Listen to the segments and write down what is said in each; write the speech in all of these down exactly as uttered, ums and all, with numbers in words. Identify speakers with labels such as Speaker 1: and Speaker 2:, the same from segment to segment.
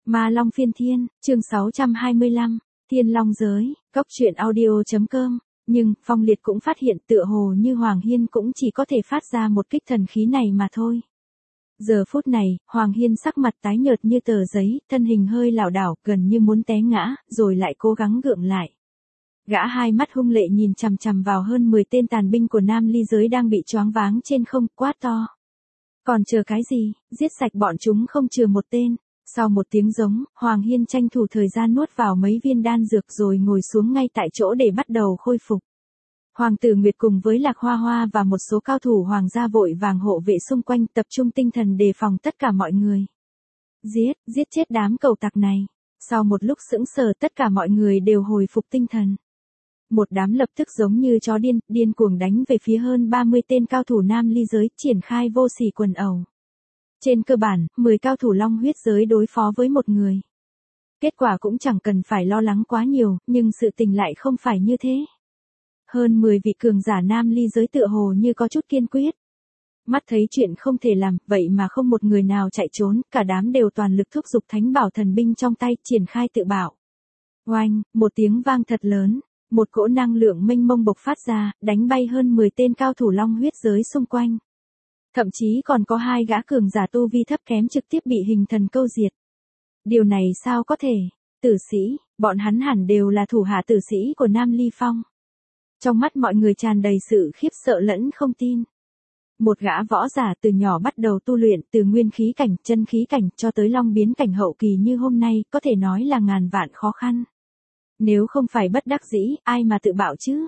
Speaker 1: Ma Long Phiên Thiên, chương sáu trăm hai mươi lăm, Thiên Long Giới, Cốc Truyện Audio chấm com. Nhưng, Phong Liệt cũng phát hiện tựa hồ như Hoàng Hiên cũng chỉ có thể phát ra một kích thần khí này mà thôi. Giờ phút này, Hoàng Hiên sắc mặt tái nhợt như tờ giấy, thân hình hơi lảo đảo, gần như muốn té ngã, rồi lại cố gắng gượng lại. Gã hai mắt hung lệ nhìn chằm chằm vào hơn mười tên tàn binh của Nam Ly Giới đang bị choáng váng trên không, quát to. Còn chờ cái gì, giết sạch bọn chúng không chừa một tên. Sau một tiếng giống, Hoàng Hiên tranh thủ thời gian nuốt vào mấy viên đan dược rồi ngồi xuống ngay tại chỗ để bắt đầu khôi phục. Hoàng tử Nguyệt cùng với Lạc Hoa Hoa và một số cao thủ hoàng gia vội vàng hộ vệ xung quanh tập trung tinh thần đề phòng tất cả mọi người. Giết, giết chết đám cẩu tặc này. Sau một lúc sững sờ tất cả mọi người đều hồi phục tinh thần. Một đám lập tức giống như chó điên, điên cuồng đánh về phía hơn ba mươi tên cao thủ Nam Ly Giới, triển khai vô sỉ quần ẩu. Trên cơ bản, mười cao thủ Long Huyết Giới đối phó với một người. Kết quả cũng chẳng cần phải lo lắng quá nhiều, nhưng sự tình lại không phải như thế. Hơn mười vị cường giả Nam Ly Giới tựa hồ như có chút kiên quyết. Mắt thấy chuyện không thể làm, vậy mà không một người nào chạy trốn, cả đám đều toàn lực thúc giục thánh bảo thần binh trong tay, triển khai tự bảo. Oanh, một tiếng vang thật lớn, một cỗ năng lượng mênh mông bộc phát ra, đánh bay hơn mười tên cao thủ Long Huyết Giới xung quanh. Thậm chí còn có hai gã cường giả tu vi thấp kém trực tiếp bị hình thần câu diệt. Điều này sao có thể? Tử sĩ, bọn hắn hẳn đều là thủ hạ tử sĩ của Nam Ly Phong. Trong mắt mọi người tràn đầy sự khiếp sợ lẫn không tin. Một gã võ giả từ nhỏ bắt đầu tu luyện từ nguyên khí cảnh, chân khí cảnh cho tới long biến cảnh hậu kỳ như hôm nay, có thể nói là ngàn vạn khó khăn. Nếu không phải bất đắc dĩ, ai mà tự bảo chứ?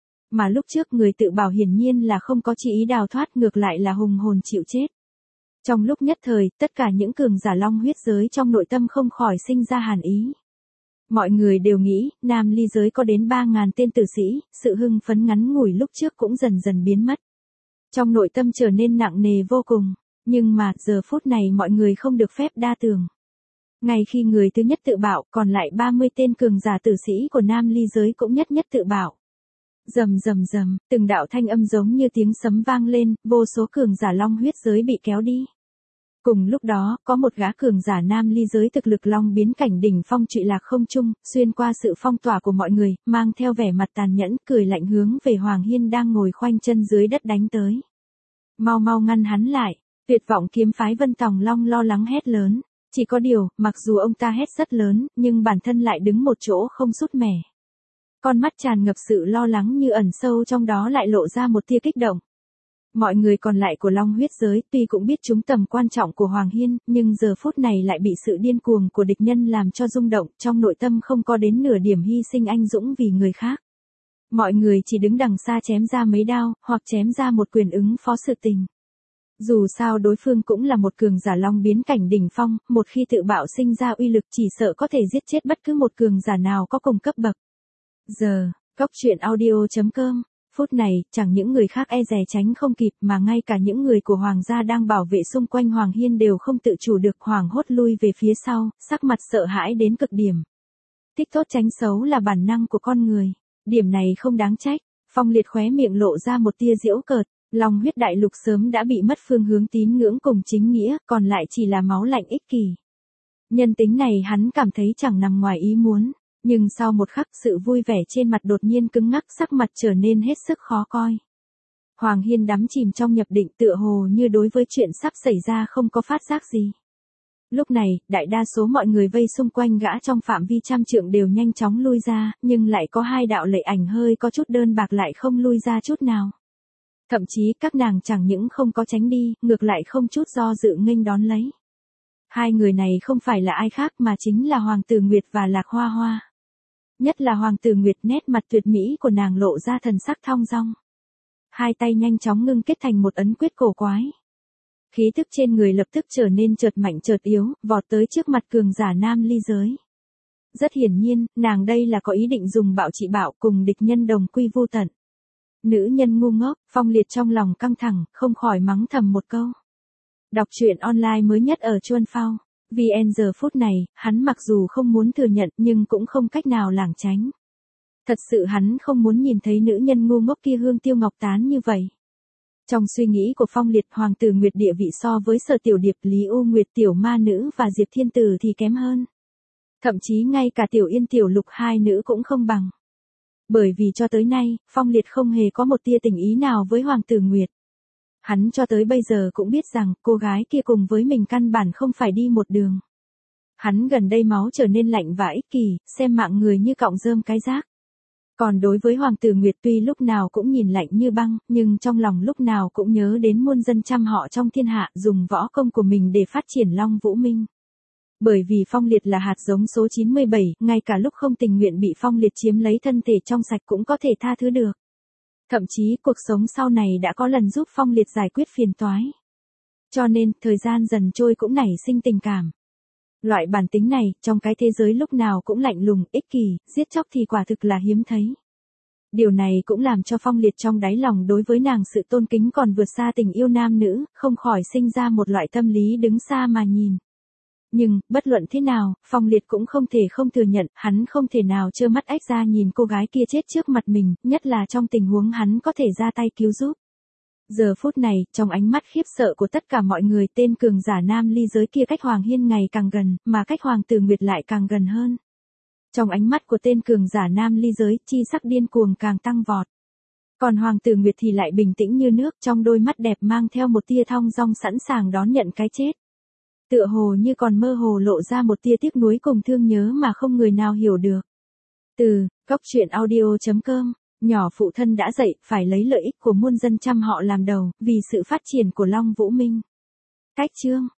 Speaker 1: Mà lúc trước người tự bảo hiển nhiên là không có chỉ ý đào thoát, ngược lại là hùng hồn chịu chết. Trong lúc nhất thời, tất cả những cường giả Long Huyết Giới trong nội tâm không khỏi sinh ra hàn ý. Mọi người đều nghĩ, Nam Ly Giới có đến ba ngàn tên tử sĩ, sự hưng phấn ngắn ngủi lúc trước cũng dần dần biến mất. Trong nội tâm trở nên nặng nề vô cùng, nhưng mà, giờ phút này mọi người không được phép đa tưởng. Ngay khi người thứ nhất tự bảo, còn lại ba mươi tên cường giả tử sĩ của Nam Ly Giới cũng nhất nhất tự bảo. Rầm rầm rầm, từng đạo thanh âm giống như tiếng sấm vang lên, vô số cường giả Long Huyết Giới bị kéo đi. Cùng lúc đó, có một gã cường giả Nam Ly Giới thực lực long biến cảnh đỉnh phong trụy lạc không trung, xuyên qua sự phong tỏa của mọi người, mang theo vẻ mặt tàn nhẫn, cười lạnh hướng về Hoàng Hiên đang ngồi khoanh chân dưới đất đánh tới. Mau mau ngăn hắn lại, tuyệt vọng kiếm phái Vân Tòng Long lo lắng hét lớn. Chỉ có điều, mặc dù ông ta hét rất lớn, nhưng bản thân lại đứng một chỗ không sút mẻ. Con mắt tràn ngập sự lo lắng như ẩn sâu trong đó lại lộ ra một tia kích động. Mọi người còn lại của Long Huyết Giới tuy cũng biết chúng tầm quan trọng của Hoàng Hiên, nhưng giờ phút này lại bị sự điên cuồng của địch nhân làm cho rung động, trong nội tâm không có đến nửa điểm hy sinh anh dũng vì người khác. Mọi người chỉ đứng đằng xa chém ra mấy đao, hoặc chém ra một quyền ứng phó sự tình. Dù sao đối phương cũng là một cường giả long biến cảnh đỉnh phong, một khi tự bạo sinh ra uy lực chỉ sợ có thể giết chết bất cứ một cường giả nào có cùng cấp bậc. Giờ, Cốc Truyện Audio chấm com. Phút này, chẳng những người khác e dè tránh không kịp mà ngay cả những người của Hoàng gia đang bảo vệ xung quanh Hoàng Hiên đều không tự chủ được hoảng hốt lui về phía sau, sắc mặt sợ hãi đến cực điểm. Thích tốt tránh xấu là bản năng của con người. Điểm này không đáng trách. Phong Liệt khóe miệng lộ ra một tia giễu cợt. Long huyết đại lục sớm đã bị mất phương hướng tín ngưỡng cùng chính nghĩa, còn lại chỉ là máu lạnh ích kỷ. Nhân tính này hắn cảm thấy chẳng nằm ngoài ý muốn. Nhưng sau một khắc sự vui vẻ trên mặt đột nhiên cứng ngắc, sắc mặt trở nên hết sức khó coi. Hoàng Hiên đắm chìm trong nhập định tựa hồ như đối với chuyện sắp xảy ra không có phát giác gì. Lúc này, đại đa số mọi người vây xung quanh gã trong phạm vi trăm trượng đều nhanh chóng lui ra, nhưng lại có hai đạo lệ ảnh hơi có chút đơn bạc lại không lui ra chút nào. Thậm chí các nàng chẳng những không có tránh đi, ngược lại không chút do dự nghênh đón lấy. Hai người này không phải là ai khác mà chính là Hoàng tử Nguyệt và Lạc Hoa Hoa. Nhất là Hoàng tử Nguyệt, nét mặt tuyệt mỹ của nàng lộ ra thần sắc thong dong. Hai tay nhanh chóng ngưng kết thành một ấn quyết cổ quái. Khí tức trên người lập tức trở nên chợt mạnh chợt yếu, vọt tới trước mặt cường giả Nam Ly Giới. Rất hiển nhiên, nàng đây là có ý định dùng bạo trị bạo cùng địch nhân đồng quy vu tận. Nữ nhân ngu ngốc, Phong Liệt trong lòng căng thẳng, không khỏi mắng thầm một câu. Đọc truyện online mới nhất ở Chuan Phao. vê en giờ phút này, hắn mặc dù không muốn thừa nhận nhưng cũng không cách nào lảng tránh. Thật sự hắn không muốn nhìn thấy nữ nhân ngu ngốc kia hương tiêu ngọc tán như vậy. Trong suy nghĩ của Phong Liệt, Hoàng tử Nguyệt địa vị so với Sở Tiểu Điệp, Lý U Nguyệt, Tiểu Ma Nữ và Diệp Thiên Tử thì kém hơn. Thậm chí ngay cả Tiểu Yên, Tiểu Lục hai nữ cũng không bằng. Bởi vì cho tới nay, Phong Liệt không hề có một tia tình ý nào với Hoàng tử Nguyệt. Hắn cho tới bây giờ cũng biết rằng cô gái kia cùng với mình căn bản không phải đi một đường. Hắn gần đây máu trở nên lạnh và ích kỷ, xem mạng người như cọng rơm cái rác. Còn đối với Hoàng tử Nguyệt tuy lúc nào cũng nhìn lạnh như băng, nhưng trong lòng lúc nào cũng nhớ đến muôn dân trăm họ trong thiên hạ, dùng võ công của mình để phát triển Long Vũ Minh. Bởi vì Phong Liệt là hạt giống số chín mươi bảy, ngay cả lúc không tình nguyện bị Phong Liệt chiếm lấy thân thể trong sạch cũng có thể tha thứ được. Thậm chí cuộc sống sau này đã có lần giúp Phong Liệt giải quyết phiền toái. Cho nên, thời gian dần trôi cũng nảy sinh tình cảm. Loại bản tính này, trong cái thế giới lúc nào cũng lạnh lùng, ích kỷ, giết chóc thì quả thực là hiếm thấy. Điều này cũng làm cho Phong Liệt trong đáy lòng đối với nàng sự tôn kính còn vượt xa tình yêu nam nữ, không khỏi sinh ra một loại tâm lý đứng xa mà nhìn. Nhưng, bất luận thế nào, Phong Liệt cũng không thể không thừa nhận, hắn không thể nào trơ mắt ếch ra nhìn cô gái kia chết trước mặt mình, nhất là trong tình huống hắn có thể ra tay cứu giúp. Giờ phút này, trong ánh mắt khiếp sợ của tất cả mọi người, tên cường giả nam ly giới kia cách Hoàng Hiên ngày càng gần, mà cách Hoàng tử Nguyệt lại càng gần hơn. Trong ánh mắt của tên cường giả nam ly giới, chi sắc điên cuồng càng tăng vọt. Còn Hoàng tử Nguyệt thì lại bình tĩnh như nước, trong đôi mắt đẹp mang theo một tia thong dong sẵn sàng đón nhận cái chết. Tựa hồ như còn mơ hồ lộ ra một tia tiếc nuối cùng thương nhớ mà không người nào hiểu được. Từ góc truyện audio chấm com, nhỏ phụ thân đã dậy, phải lấy lợi ích của muôn dân trăm họ làm đầu, vì sự phát triển của Long Vũ Minh. Cách chương